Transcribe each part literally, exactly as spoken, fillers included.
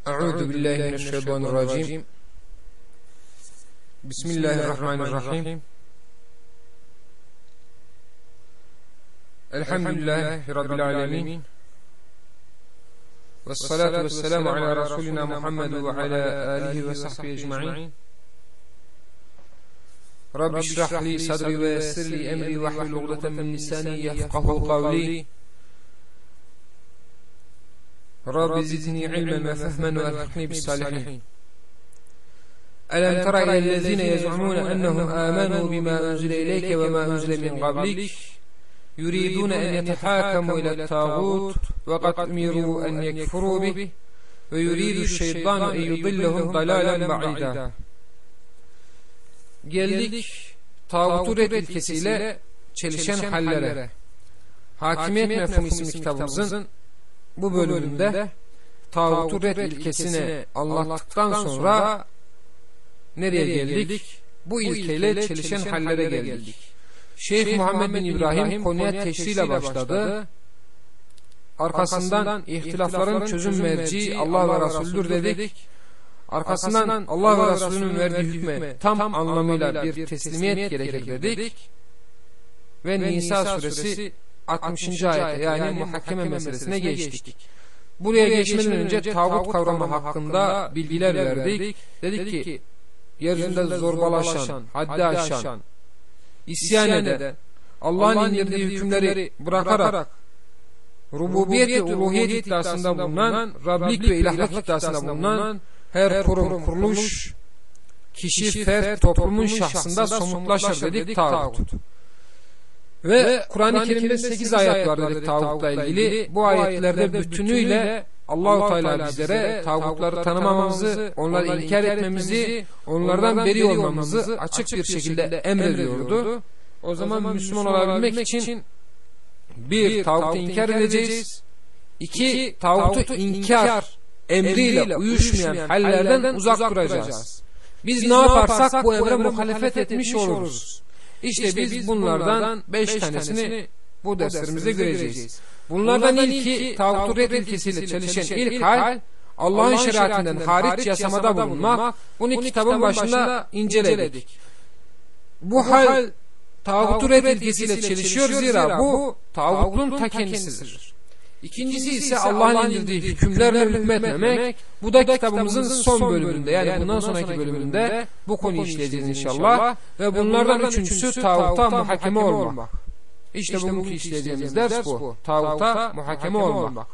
Euzu billahi mineşşeytanirracim. Bismillahirrahmanirrahim. Elhamdülillahi rabbil alamin. Ves salatu vesselamu ala rasulina Muhammed ve ala alihi ve sahbihi ecmaîn. Rabbi şrah li sadri ve yessir li emri ve hlul ukdeten min lisani yefkahu kavli. Rabbi zidni ilmen ve fehmen ve elhikni bis salihin. Elem tera ilellezine yez'umune ennehum amanu bima unzile ileyke ve ma unzile min qablik yuridune en yetehakamu ile tağut ve kad umiru en yekfuru bih ve yuridu şeytanu en yudillahum dalalen ba'ida. Geldik tağutu red ilkesiyle çelişen hallere. Hakimiyet Mefhumu isimli kitabımızın bu bölümünde tağutu red ilkesini anlattıktan sonra nereye geldik? Bu ilkeyle çelişen hallere geldik. Şeyh Muhammed bin İbrahim konuya teşriyle başladı. Arkasından ihtilafların çözüm merci Allah ve Resulüdür dedik. Arkasından Allah ve Resulünün verdiği hükme tam anlamıyla bir teslimiyet gerekir dedik. Ve Nisa suresi altmışıncı ayete yani muhakeme meselesine geçtik. Buraya geçmeden önce tağut kavramı hakkında bilgiler verdik. Dedik ki yeryüzünde zorbalaşan, haddi aşan, isyan eden, Allah'ın indirdiği hükümleri bırakarak rububiyet ve uluhiyet iddiasında bulunan, Rablik ve ilahlık iddiasında bulunan her kurum, kuruluş, kişi, fert, toplumun şahsında somutlaşır dedik tağut. Ve Kur'an-ı Kerim'de sekiz ayet var dedik tağutla ilgili. Bu ayetlerde bütünüyle Allah-u Teala bizlere tağutları tanımamamızı, onları inkar etmemizi, onlardan beri olmamızı açık bir şekilde emrediyordu. O zaman Müslüman olabilmek için bir, tağutu inkar edeceğiz. İki, tağutu inkar emriyle uyuşmayan hallerden uzak duracağız. Biz ne yaparsak bu emre muhalefet etmiş oluruz. İşte biz bunlardan beş tanesini bu derslerimizde göreceğiz. Bunlardan ilki tağutu red ilkesiyle çelişen ilk hal Allah'ın şeriatından hariç yasamada bulunmak. Bunu kitabın başında inceledik. Bu hal tağutu red ilkesiyle çelişiyor zira bu tağutun ta kendisidir. İkincisi ise Allah'ın indirdiği hükümlerle hükmetmemek. Bu da kitabımızın son bölümünde yani bundan sonraki bölümünde bu konuyu işleyeceğiz inşallah. Ve bunlardan üçüncüsü tağuta muhakeme olmak. İşte bugünkü işleyeceğimiz ders bu. Tağuta muhakeme olmak.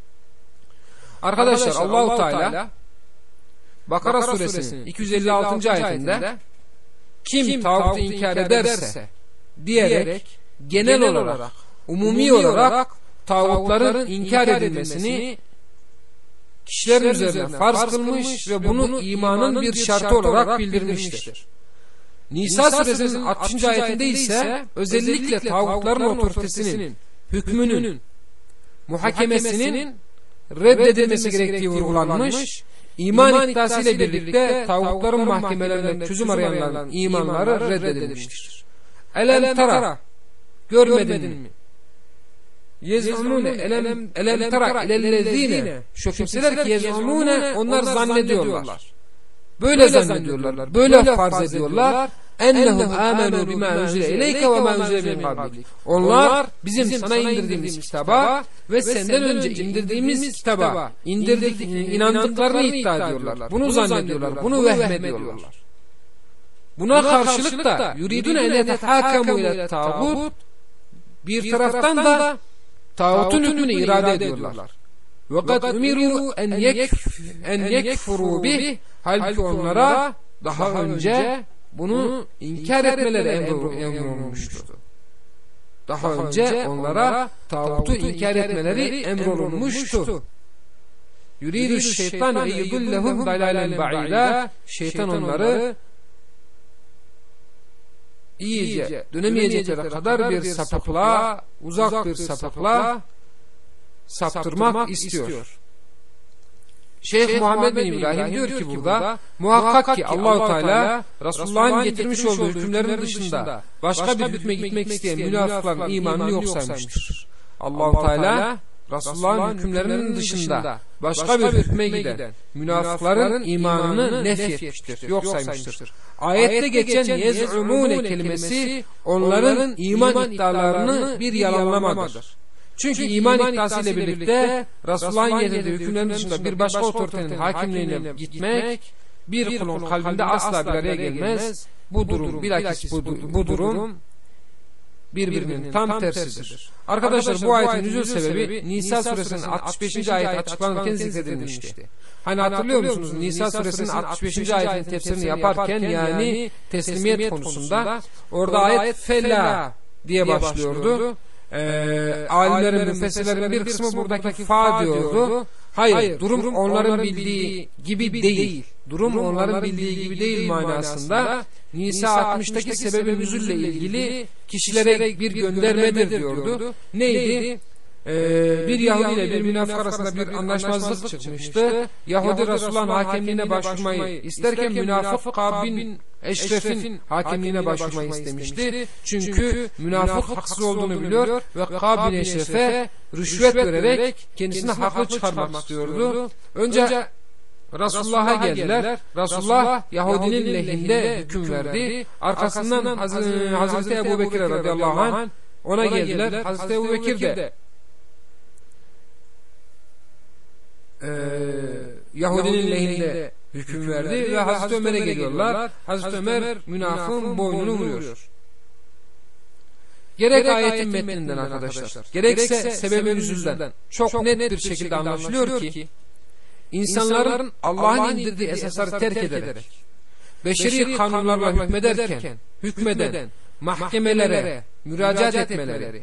Arkadaşlar Allah-u Teala Bakara suresinin iki yüz elli altıncı ayetinde kim tağutu inkar ederse diyerek genel olarak, umumi olarak tağutların inkar edilmesini kişilerin üzerine farz kılmış ve bunu imanın bir şartı olarak bildirmiştir. Nisa suresinin altmışıncı ayetinde ise özellikle tağutların otoritesinin, hükmünün, muhakemesinin reddedilmesi gerektiği vurgulanmış, iman iddiasıyla birlikte tağutların mahkemelerinden çözüm arayanların imanları reddedilmiştir. Elem tara, görmedin mi? Yez'umune elem elem tara ilellezine, şu kimseler ki yez'umune onlar zannediyorlar. Böyle zannediyorlar, böyle farz ediyorlar. Ennehum amenu bima unzile ileyke ve ma unzile min qablik. Onlar bizim sana indirdiğimiz kitaba ve senden önce indirdiğimiz kitaba indirdik inandıklarını iddia ediyorlar. Bunu zannediyorlar, bunu vehmediyorlar. Buna karşılık da yuridune en yetehakamu ile tağut, bir taraftan da tağutun hükmünü irade ediyorlar. Ve kad umiru en yekf en yekfuru bih, halbuki onlara daha önce bunu inkar etmeleri emrolunmuştu. Daha önce onlara tağutu inkar etmeleri emrolunmuştu. Yuridu şeytanu en yudillahum dalalen ba'ida, şeytan onları iyice dönemeyecekleri kadar bir sapıklığa, uzak bir sapıklığa saptırmak istiyor. Şeyh Muhammed bin İbrahim diyor ki burada muhakkak ki Allah-u Teala Resulullah'ın getirmiş olduğu hükümlerin dışında başka bir hükme gitmek isteyen münafıkların imanını yok saymıştır. Allah-u Teala Resulullah'ın hükümlerinin dışında başka bir hükme giden münafıkların imanını nefyetmiştir, yok saymıştır. Ayette geçen yez'umune kelimesi onların iman iddialarını bir yalanlamadır. Çünkü iman iddiası ile birlikte Resulullah'ın getirdiği hükümlerin dışında bir başka otoritenin hakimliğine gitmek bir kulun kalbinde asla bir araya gelmez. Bu durum, bilakis bu, bu durum birbirinin tam tersidir. Arkadaşlar, bu ayetin nüzul sebebi Nisa suresinin altmış beşinci ayet açıklanırken zikredilmişti. Hani hatırlıyor musunuz? Nisa suresinin altmış beşinci ayetin tefsirini yaparken, yani teslimiyet konusunda, orada ayet fella diye başlıyordu. Ee, alimlerin, müfessirlerin bir kısmı buradaki fa diyordu. Hayır, Hayır durum, durum onların bildiği gibi değil. Durum onların bildiği gibi değil manasında. Nisa altmıştaki sebebi nüzulle ilgili kişilere bir göndermedir diyordu. Neydi? Ee, bir Yahudi ile bir münafık arasında bir anlaşmazlık çıkmıştı. Yahudi Resulullah'ın hakemliğine başvurmayı isterken münafık Kab bin Eşref'in hakemliğine başvurmayı istemişti. Çünkü münafık haksız olduğunu biliyor ve Kab bin Eşref'e rüşvet vererek kendisine haklı çıkarmak istiyordu. Önce Resulullah'a geldiler. Resulullah Yahudinin lehinde hüküm verdi. Arkasından Hazreti Ebu Bekir radıyallahu anh ona geldiler. Hazreti Ebu Bekir de Ee, Yahudinin lehinde hüküm verdi ve Hazreti Ömer'e geliyorlar. Hazreti Ömer münafığın boynunu vuruyor. Gerek ayetin metninden arkadaşlar, gerekse sebebi nüzulden çok net bir şekilde anlaşılıyor ki insanların Allah'ın indirdiği esasları terk ederek beşeri kanunlarla hükmederken hükmeden mahkemelere müracaat etmeleri,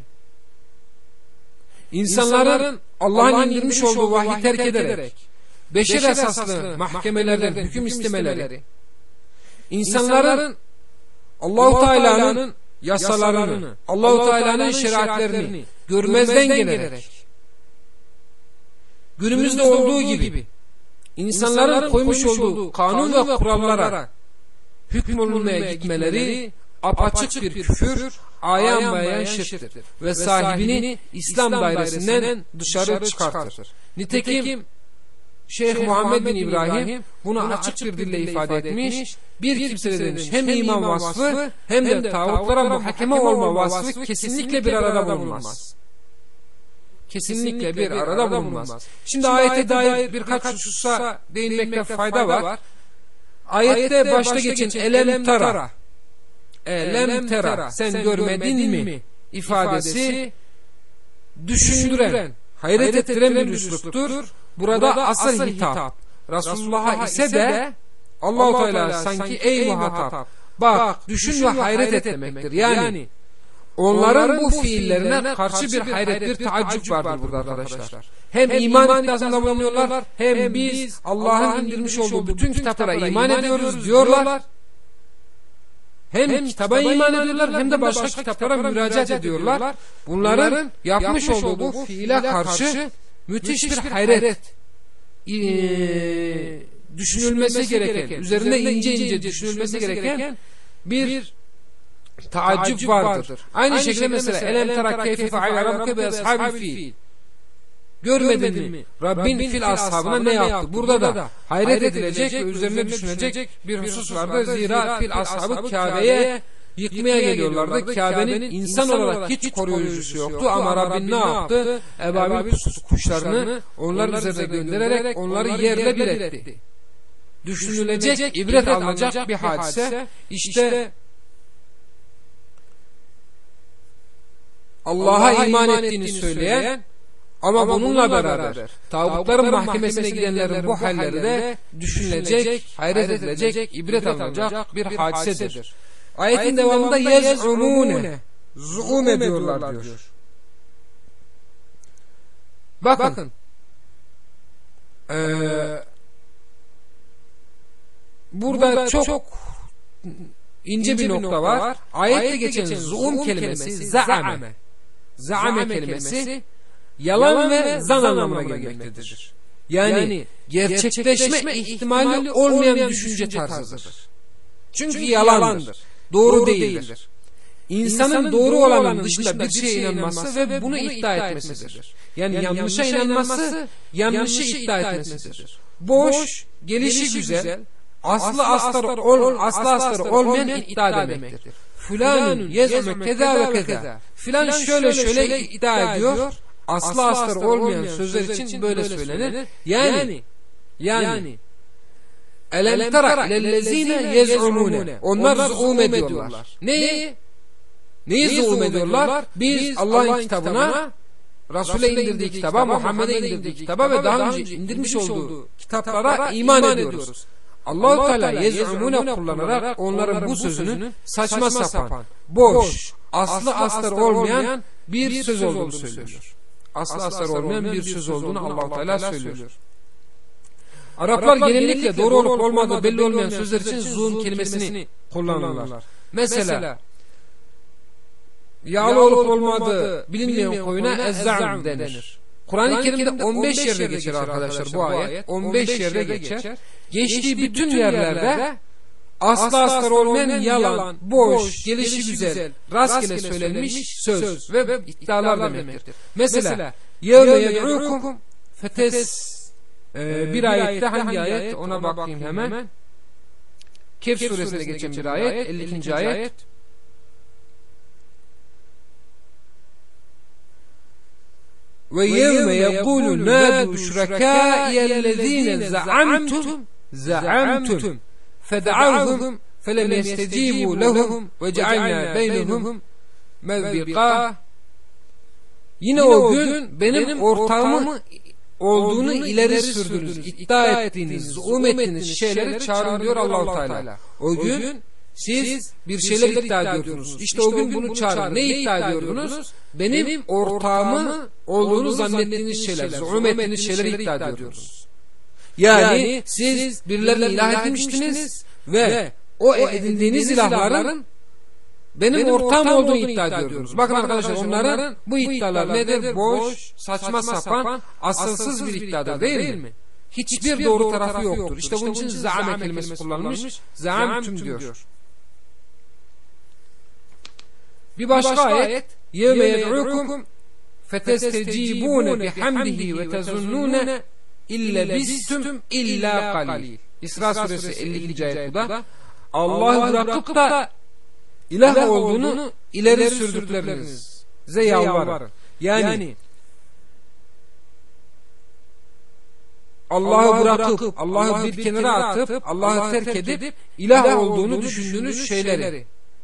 İnsanların Allah'ın indirmiş olduğu vahyi terk ederek beşer esaslı mahkemelerden hüküm istemeleri, insanların Allah-u Teala'nın yasalarını, Allah-u Teala'nın şeriatlerini görmezden gelerek günümüzde olduğu gibi insanların koymuş olduğu kanun ve kurallara hükmolunmaya gitmeleri apaçık bir küfür, ayan bayan şirktir ve sahibini İslam dairesinden dışarı çıkartır. Nitekim Şeyh Muhammed bin İbrahim bunu açık bir dille ifade etmiş. Bir kimse demiş, hem iman vasfı hem de tağutlara muhakeme olma vasfı kesinlikle bir arada bulunmaz. Kesinlikle bir arada bulunmaz. Şimdi ayete dair birkaç hususa değinmekte fayda var. Ayette başta geçen elem tara, elem tera, sen görmedin mi ifadesi düşündüren, hayret ettiren bir üsluptur. Burada asıl hitap Resulullah'a ise de Allah-u Teala sanki ey muhatap, bak düşün ve hayret et demektir. Yani onların bu fiillerine karşı bir hayret, bir taaccüp vardır burada arkadaşlar. Hem iman iddiasında bulunuyorlar, hem biz Allah'ın indirmiş olduğu bütün kitaplara iman ediyoruz diyorlar. Hem, hem kitaba iman ediyorlar hem de başka kitaplara müracaat ediyorlar. Bunların yapmış olduğu bu fiile karşı müthiş bir hayret, ee, düşünülmesi gereken, üzerinde ince ince düşünülmesi gereken bir taaccüp vardır. Aynı, Aynı şekilde mesela elem tera keyfe fe'ale rabbuke bi ashabil fil, görmedin mi Rabbin fil ashabına ne yaptı? Burada da hayret edilecek ve üzerine düşünecek bir husus vardı. Zira fil ashabı Kabe'ye yıkmaya geliyorlardı. Kabe'nin insan olarak hiç koruyucusu yoktu ama Rabbin ne yaptı? Ebabil kuşlarını onlar üzerine göndererek onları yerle bir etti. Düşünülecek, ibret alınacak bir hadise. İşte Allah'a iman ettiğini söyleyen ama, ama bununla beraber tağutların mahkemesine gidenlerin bu halleri de düşünülecek, hayret edilecek, ibret alınacak bir hadisedir. Ayetin devamında yez'umune, zu'um ediyorlar diyor. Bakın, ee, burada çok, çok ince bir nokta var. Ayette geçen zu'um kelimesi za'ame, za'ame kelimesi yalan ve zan anlamına gelmektedir. Yani gerçekleşme ihtimali olmayan düşünce tarzıdır. Çünkü yalandır, doğru değildir. insanın doğru olanın dışında bir şeye inanması ve bunu iddia etmesidir. Yani yanlışa inanması, yanlışı iddia etmesidir. Boş, gelişi güzel, aslı astarı ol, aslı astarı olmayan iddia demektir. Filanun yez'ume keza ve keza. Filan şöyle şöyle iddia ediyor. Aslı astarı olmayan sözler için böyle söylenir. Yani yani elem tara lellezine yez'umune. Onlar zuhum ediyorlar. Neyi? Neyi zuhum ediyorlar? Biz Allah'ın kitabına, Resul'e indirdiği kitaba, Muhammed'e indirdiği kitaba ve daha önce indirmiş olduğu kitaplara iman ediyoruz. Allah-u Teala yez'umune kullanarak onların bu sözünün saçma sapan, boş, aslı astarı olmayan bir söz olduğunu söylüyor. Aslı astarı olmayan bir söz olduğunu Allah-u Teala söylüyor. Araplar genellikle doğru olup olmadığı belli olmayan sözler için zuhum kelimesini kullanırlar. Mesela yağlı olup olmadığı bilinmeyen koyuna ezza'm denir. Kur'an-ı Kerim'de on beş yerde geçer arkadaşlar bu ayet. on beş yerde geçer. Geçtiği bütün yerlerde asla astar olmayan yalan, boş, gelişi güzel, rastgele söylenmiş söz ve iddialar demektir. Mesela yevme yed'ukum fetes bir ayette hangi ayet ona bakayım hemen. Kehf suresinde geçen bir ayet, elli ikinci ayet. Ve yevme yekulu nadu şurakâiyellezîne za'amtum za'amtum fed'avhum felem yestecîbû lehum ve cealnâ beynehum mevbikâ. Yine o gün benim ortağımı olduğunu ileri sürdünüz, iddia ettiğiniz, zuhum ettiğiniz şeyleri çağırın diyor Allah-u Teala. O gün siz bir şeyler iddia ediyordunuz. İşte o gün bunu çağırın. Ne iddia ediyordunuz? Benim ortağımı olduğunu zannettiğiniz şeyler, zuhum ettiğiniz şeyleri iddia ediyordunuz. Yani siz birilerine ilah edinmiştiniz ve o edindiğiniz ilahların benim ortağım olduğunu iddia ediyordunuz. Bakın arkadaşlar, onların bu iddialar nedir? Boş, saçma sapan, asılsız bir iddiadır değil mi? Hiçbir doğru tarafı yoktur. İşte bunun için za'ame kelimesi kullanılmış. Za'amtum diyor. Bir başka ayet yevme yed'ukum fetestecibune bihamdihi ve tezunnune illa bistum illa qalil. İsra suresi elli ikinci ayet bu da. Allah'ı bırakıp da ilah olduğunu ileri sürdüklerinize yalvarın. Yani Allah'ı bırakıp, Allah'ı bir kenara atıp, Allah'ı terk edip ilah olduğunu düşündüğünüz şeyleri,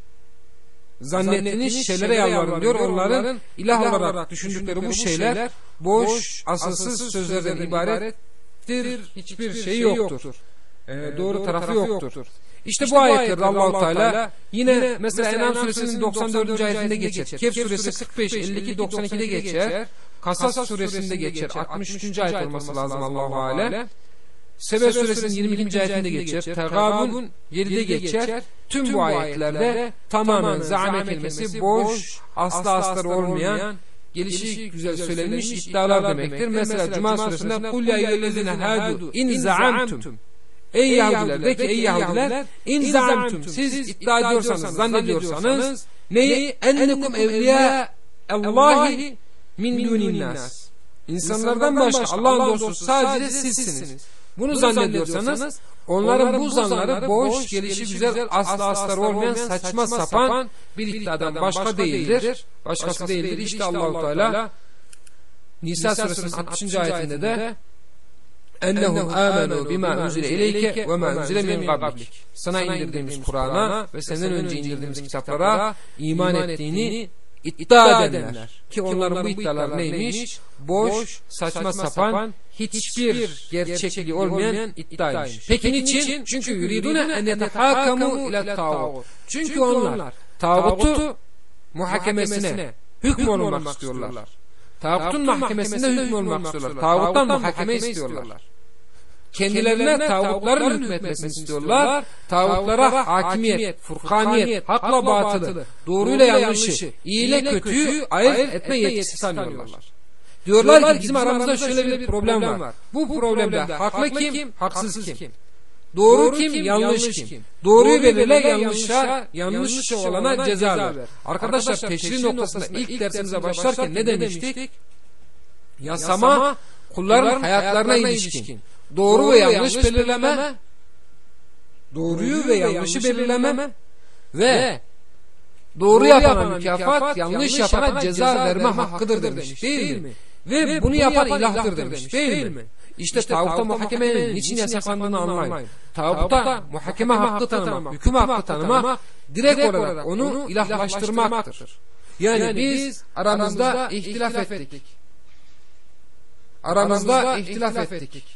zannettiğiniz şeylere yalvarın diyor. Onların ilah olarak düşündükleri bu şeyler boş, asılsız sözlerden ibarettir. Hiçbir şey yoktur. Ee, doğru tarafı yoktur. İşte bu ayetlerde Allah-u Teala yine mesela En'am suresinin doksan dördüncü ayetinde geçer. Kehf suresi kırk beş, elli iki, doksan ikide geçer. Kasas suresinde geçer. altmış üçüncü ayet olması lazım Allahu alem. Sebe suresinin yirmi ikinci ayetinde geçer. Tegabun yedide geçer. Tüm bu ayetlerde tamamen za'ame kelimesi boş, asla astarı olmayan, gelişi güzel söylenmiş iddialar demektir. Mesela Cuma suresinde kul ya eyyühellezine hadu in za'amtum. Ey Yahudiler, de ki ey Yahudiler, in za'amtum, siz iddia ediyorsanız, zannediyorsanız neyi? Ennekum evliya Allahi min dunin nas. İnsanlardan başka Allah'ın dostu sadece sizsiniz. Bunu zannediyorsanız onların bu zanları boş, gelişi güzel, asla astarı olmayan saçma sapan bir iddiadan başka değildir. Başkası değildir. İşte Allah-u Teala Nisa suresinin altmışıncı ayetinde de ennehum amenu bima unzile ileyke ve ma unzile min qablik. Sana indirdiğimiz Kur'an'a ve senden önce indirdiğimiz kitaplara iman ettiğini iddia edenler. Ki onların bu iddialar neymiş? Boş, saçma sapan, hiçbir gerçekliği olmayan iddiaymış. Peki niçin? Çünkü yuridune en yetehakamu ila tağut. Çünkü onlar tağutu muhakemesine hükm olmak istiyorlar. Tağutun mahkemesinde hükm olmak istiyorlar. Tağuttan muhakeme istiyorlar. Kendilerine tağutların hükmetmesini istiyorlar. Tağutlara hakimiyet, furkaniyet, hakla batılı, doğruyla yanlışı, iyi ile kötüyü ayırt etme yetkisi sanıyorlar. Diyorlar ki bizim aramızda şöyle bir problem var. Bu problemde haklı kim, haksız kim? Doğru kim, yanlış kim? Doğruyu belirle, yanlışa, yanlış olana ceza ver. Arkadaşlar teşri noktasında ilk dersimize başlarken ne demiştik? Yasama, kulların hayatlarına ilişkin. Doğru ve yanlış belirleme, doğruyu ve yanlışı belirleme ve doğru yapana mükafat, yanlış yapana ceza verme hakkıdır demiş, değil mi? Ve bunu yapan ilahtır demiş, değil mi? İşte tağuta muhakemenin niçin yasaklandığını anlayın. Tağuta muhakeme hakkı tanımak, hüküm hakkı tanımak, direkt olarak onu ilahlaştırmaktır. Yani biz aramızda ihtilaf ettik. Aramızda ihtilaf ettik.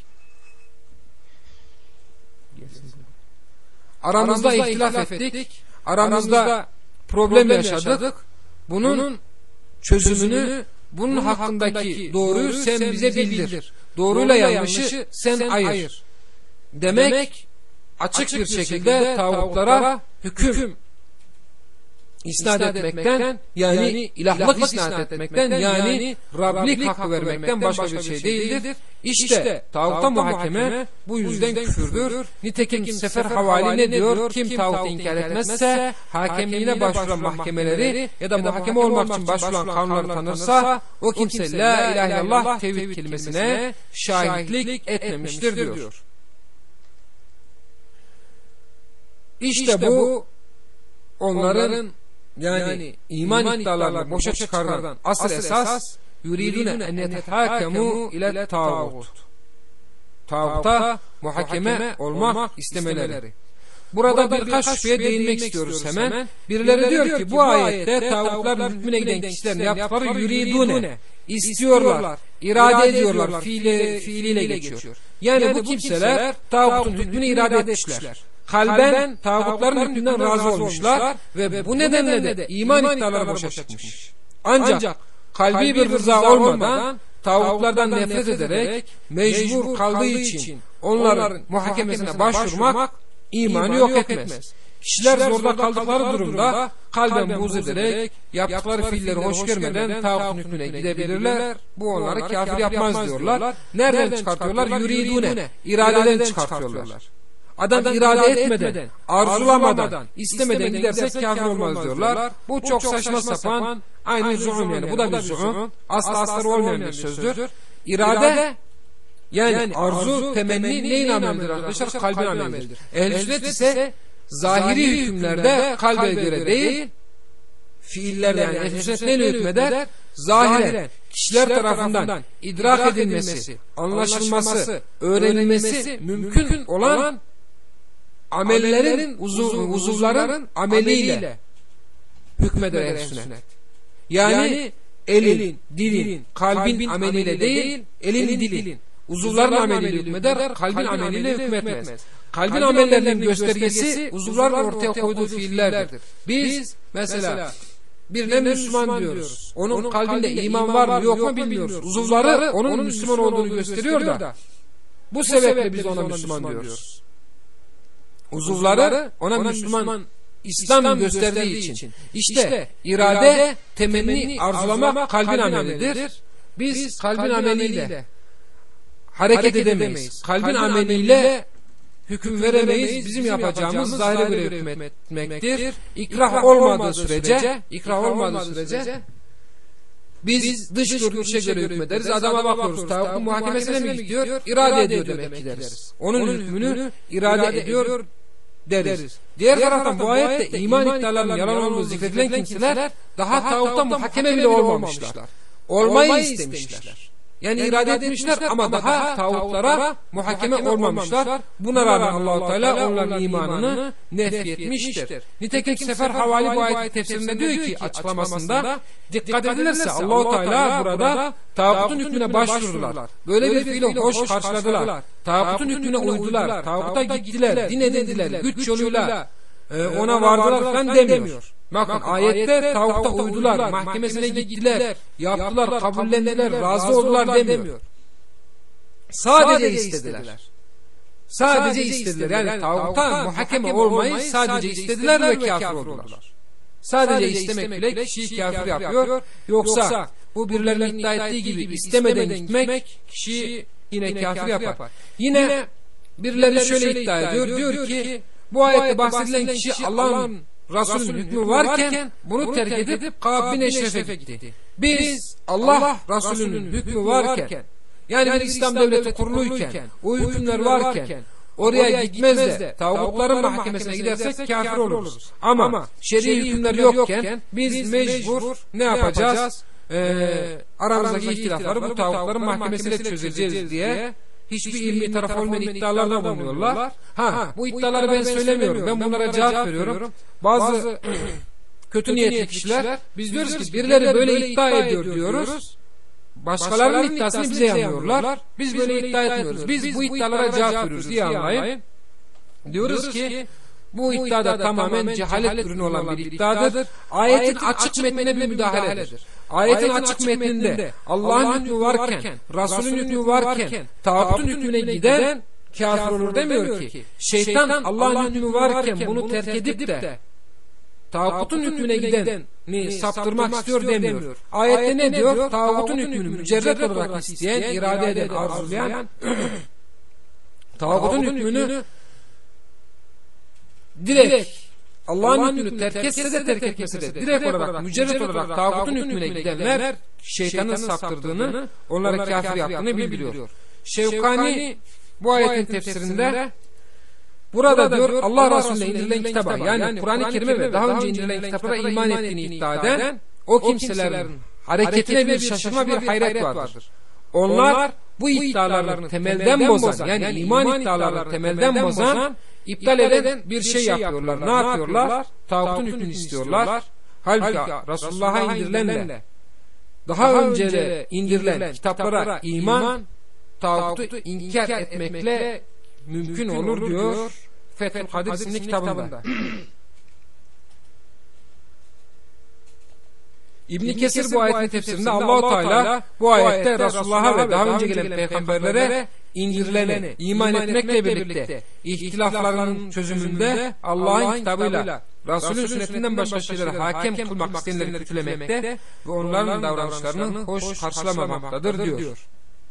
Aramızda ihtilaf ettik. Aramızda problem yaşadık. Bunun çözümünü, bunun hakkındaki doğruyu sen bize bildir. Doğruyla yanlışı sen ayır. Demek açık bir şekilde tağutlara hüküm isnat etmekten, yani ilahlık isnat etmekten, yani Rablik hakkı vermekten başka bir şey değildir. İşte tağuta muhakeme bu yüzden küfürdür. Nitekim Sefer Havali ne diyor? Kim tağutu inkar etmezse, hakemliğine başvuran mahkemeleri ya da muhakeme olmak için başvuran kanunları tanırsa, o kimse la ilahe illallah tevhid kelimesine şahitlik etmemiştir diyor. İşte bu onların yani iman iddialarını boşa çıkaran asıl esas, yuridune en yetehakemu ile tağut. Tağuta muhakeme olmak istemeleri. Burada birkaç şüpheye değinmek istiyoruz hemen. Birileri diyor ki bu ayette tağutların hükmüne giden kişilerin yaptıkları yuridune, istiyorlar, irade ediyorlar, fiili, fiiliyle geçiyor. Yani bu kimseler tağutun hükmünü irade etmişler. Kalben tağutların hükmünden razı olmuşlar ve bu nedenle de iman iddiaları boşa çıkmış. Ancak kalbi bir rıza olmadan tağutlardan nefret ederek mecbur kaldığı için onların muhakemesine başvurmak imanı yok etmez. Kişiler zorda kaldıkları durumda kalben buğz ederek yaptıkları fiilleri hoş görmeden tağutun hükmüne gidebilirler. Bu onları kafir yapmaz diyorlar. Nereden çıkartıyorlar? Yuridune, iradeden çıkartıyorlar. Adam irade etmeden, arzulamadan, istemeden gidersek kafir olmaz diyorlar. Bu çok saçma sapan, aynı zuhum yani. Bu da bir zuhum. Asla asları olmayan bir sözdür. İrade, yani arzu, temenni neyin amelidir arkadaşlar? Kalbin amelidir. Ehl-i sünnet ise zahiri hükümlerde kalbe göre değil, fiillerle, yani ehl-i sünnet neyle hükmeder? Zahiren, kişiler tarafından idrak edilmesi, anlaşılması, öğrenilmesi mümkün olan amellerin, uzuv, uzuvların ameliyle hükmeder ehl-i sünnet. Yani elin, dilin, kalbin ameliyle değil, elin, dilin, uzuvların ameliyle hükmeder, kalbin ameliyle hükmetmez. Kalbin amellerinin göstergesi uzuvların ortaya koyduğu fiillerdir. Biz mesela birine Müslüman diyoruz. Onun kalbinde iman var mı yok mu bilmiyoruz. Uzuvları onun Müslüman olduğunu gösteriyor da bu sebeple biz ona Müslüman diyoruz. Uzuvları ona Müslüman, İslam gösterdiği için. İşte irade, temenni, arzulama kalbin amelidir. Biz kalbin ameliyle hareket edemeyiz. Kalbin ameliyle hüküm veremeyiz. Bizim yapacağımız zahire göre hükmetmektir. İkrah olmadığı sürece, ikrah olmadığı sürece biz dış görünüşe göre hükmederiz. Adama bakıyoruz. Tağutun muhakemesine mi gidiyor? İrade ediyor demek ki deriz. Onun hükmünü irade ediyor deriz. Diğer taraftan bu ayette iman iddialarının yalan olduğu zikredilen kimseler daha tağutta muhakeme bile olmamışlar. Olmayı istemişler. Yani irade etmişler ama daha tağutlara muhakeme olmamışlar. Buna rağmen Allah-u Teala onların imanını nefyetmiştir. Nitekim Sefer Havali bu ayet tefsirinde diyor ki açıklamasında, dikkat edilirse Allah-u Teala burada tağutun hükmüne başvurdular. Böyle bir fiili hoş karşıladılar. Tağutun hükmüne uydular. Tağuta gittiler, din edindiler, güç yoluyla ona vardılar falan demiyor. Bakın ayette tağuta uydular, mahkemesine gittiler, yaptılar, kabullendiler, razı oldular demiyor. Sadece istediler. Sadece istediler. Yani tağuta muhakeme olmayı sadece istediler ve kafir oldular. Sadece istemek bile kişiyi kafir yapıyor. Yoksa bu birilerinin iddia ettiği gibi istemeden gitmek kişiyi yine kafir yapar. Yine birileri şöyle iddia ediyor. Diyor ki bu ayette bahsedilen kişi Allah'ın Resulü'nün hükmü varken bunu terk edip Kâb bin Eşref'e gitti. Biz Allah Resulü'nün hükmü varken, yani bir İslam devleti kuruluyken, o hükümler varken oraya gitmez de tağutların mahkemesine gidersek kafir oluruz. Ama şer'i hükümler yokken biz mecbur ne yapacağız? Ee, aramızdaki ihtilafları bu tağutların mahkemesiyle çözeceğiz diye hiçbir ilmi taraf olmayan iddialarda bulunuyorlar. Ha, bu iddiaları ben söylemiyorum. Ben bunlara cevap veriyorum. Bazı kötü niyetli kişiler, biz diyoruz ki birileri böyle iddia ediyor diyoruz. Başkalarının iddiasını bize yanıyorlar. Biz böyle iddia etmiyoruz. Biz bu iddialara cevap veriyoruz diye anlayın. Diyoruz ki bu iddiada tamamen cehalet ürünü olan bir iddiadır. Ayetin açık metnine bir müdahaledir. Ayetin açık metninde Allah'ın hükmü varken, Resul'ün hükmü varken, tağutun hükmüne giden kafir olur demiyor ki. Şeytan Allah'ın hükmü varken bunu terk edip de tağutun hükmüne gideni saptırmak istiyor demiyor. Ayette ne diyor? Tağutun hükmünü mücerret olarak isteyen, irade eden, arzulayan, tağutun hükmünü direkt Allah'ın hükmünü terk etse de terk etmese de direkt olarak, mücerret olarak tağutun hükmüne gidenler şeytanın saptırdığını, onları kafir yaptığını bildiriyor. Şevkani bu ayetin tefsirinde burada diyor Allah Resulü'ne indirilen kitaba, yani Kur'an-ı Kerim'e ve daha önce indirilen kitaplara iman ettiğini iddia eden o kimselerin hareketine bir şaşırma, bir hayret vardır. Onlar bu iddialarını temelden bozan, yani iman iddialarını temelden bozan, iptal eden bir şey yapıyorlar. Ne yapıyorlar? Tağutun hükmünü istiyorlar. Halbuki Resulullah'a indirilenle daha önce de indirilen kitaplara iman, tağutu inkar etmekle mümkün olur diyor Fethül Kadir isimli kitabında. İbn Kesir bu ayetin tefsirinde Allah-u Teala bu ayette Resulullah'a ve daha önce gelen peygamberlere indirilene iman etmekle birlikte ihtilaflarının çözümünde Allah'ın kitabıyla Resulün sünnetinden başka şeylere hakem kılmak isteyenleri kötülemekte ve onların davranışlarını hoş karşılamamaktadır diyor.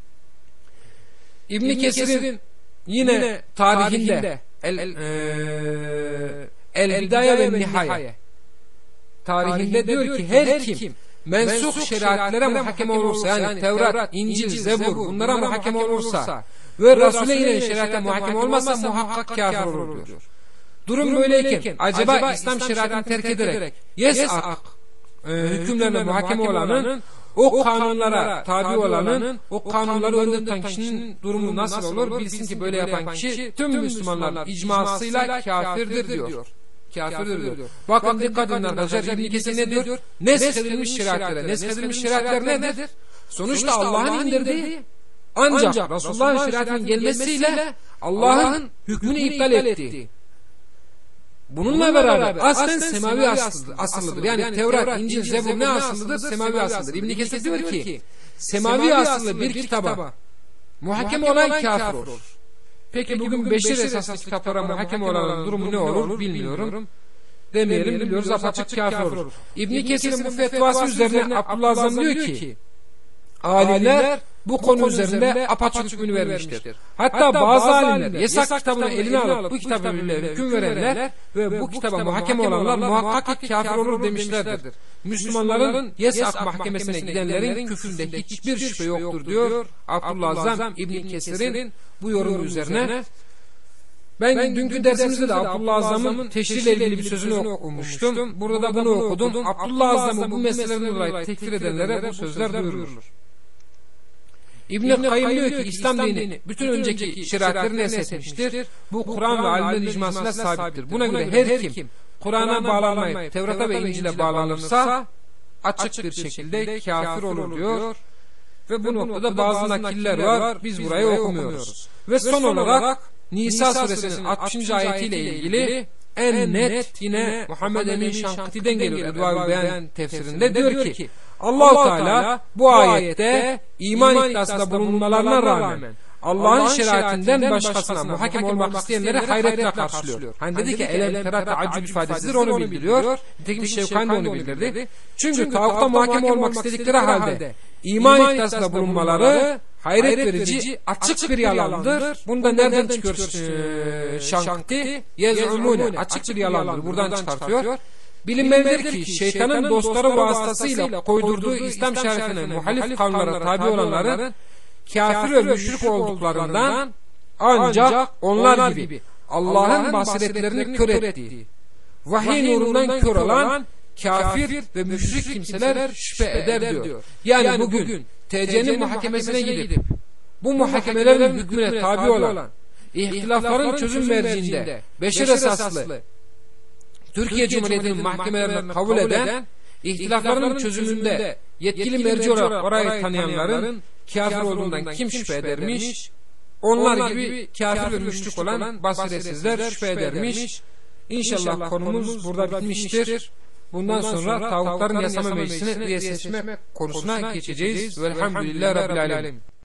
İbn Kesir'in yine tarihinde El, e, El Bidaye ve Nihaye tarihinde diyor ki her kim mensuh şeriatlere muhakeme olursa, yani Tevrat, İncil, Zebur bunlara muhakeme olursa ve Resul'e inen şeriata muhakeme olmazsa muhakkak kafir olur diyor. Durum böyleyken acaba İslam şeriatını terk ederek yes'ak e, hükümlerine muhakeme olanın, o kanunlara tabi olanın, o kanunları önde tutan kişinin durumu nasıl olur? Bilsin ki böyle yapan kişi tüm Müslümanların icmasıyla kafirdir diyor. Kafirdir diyor. Bakın dikkat edin arkadaşlar, İbn Kesir ne diyor? Neskedilmiş şeriatlara. Neskedilmiş şeriatlar nedir? Sonuçta Allah'ın indirdiği, ancak Resulullah'ın şeriatının gelmesiyle Allah'ın hükmünü iptal ettiği. Bununla beraber aslen semavi asıllıdır. asıllıdır. Yani Tevrat, İncil, Zebur ne asıllıdır? Semavi asıllıdır. İbn Kesir diyor ki semavi asıllı bir kitaba muhakeme olan kafir olur. Peki bugün beşer esaslı kitaplara muhakeme olanın durumu ne olur bilmiyorum. Demeyelim, biliyoruz, apaçık kafir olur. İbn Kesir'in bu fetvası üzerine Abdullah Azam diyor ki alimler bu konu üzerinde apaçık hükmünü vermiştir. Hatta bazı alimler yasak kitabını eline alıp bu kitaba hüküm verenler ve bu kitaba muhakeme olanlar muhakkak kafir olur demişlerdir. Müslümanların yasak mahkemesine gidenlerin küfründe hiçbir şüphe yoktur diyor Abdullah Azam İbn Kesir'in bu yorumu üzerine. Ben, ben dünkü dersimizde de Abdullah Azam'ın teşhirle ilgili bir sözünü okumuştum. Burada da bunu okudum. Abdullah Azam'ı bu meselelerden dolayı tekfir edenlere bu sözler duyurulur. İbn-i Kayyım diyor ki İslam dini bütün önceki şeriatları neshetmiştir. Bu Kur'an ve alimlerin icmasıyla sabittir. Buna göre her kim Kur'an'a bağlanmayıp Tevrat'a ve İncil'e bağlanırsa açık bir şekilde kafir olur diyor. Ve bu noktada bazı nakiller var. Biz burayı okumuyoruz. Ve son olarak Nisa suresinin altmışıncı ayetiyle ilgili en net yine Muhammed Emin Şankıti'den geliyor Edva-ı Beyan tefsirinde, diyor ki Allah-u Teala bu ayette iman iddiasında bulunmalarına rağmen Allah'ın şeriatinden başkasına muhakem olmak isteyenleri hayretle karşılıyor. Hani dedi ki elem tera teaccüb ifadesidir, onu bildiriyor. Nitekim Şevkani de onu bildirdi. Çünkü tağutta muhakem olmak istedikleri halde iman iddiasında bulunmaları hayret verici açık bir yalandır. Bunda nereden çıkıyor e, Şankıti? Yez'umune, açık bir yalandır. Buradan çıkartıyor. Bilinmelidir ki şeytanın dostları vasıtasıyla koydurduğu İslam şerefine muhalif kavimlere tabi olanların kafir ve müşrik olduklarından, ancak onlar gibi Allah'ın basiretlerini kör ettiği, vahiy nurundan kör olan kafir ve müşrik kimseler şüphe eder diyor. Yani bugün T C'nin muhakemesine gidip bu muhakemelerin hükmüne tabi olan, ihtilafların çözüm merciinde beşer esaslı Türkiye Cumhuriyeti'nin mahkemelerine kabul eden, ihtilafların çözümünde yetkili merci olarak orayı tanıyanların kafir olduğundan kim şüphe edermiş? Onlar gibi kafir ve müşrik olan basiretsizler şüphe edermiş. İnşallah konumuz burada bitmiştir. Bundan sonra tağutların yasama meclisine üye seçme konusuna geçeceğiz. Velhamdülillahi Rabbil Alemin.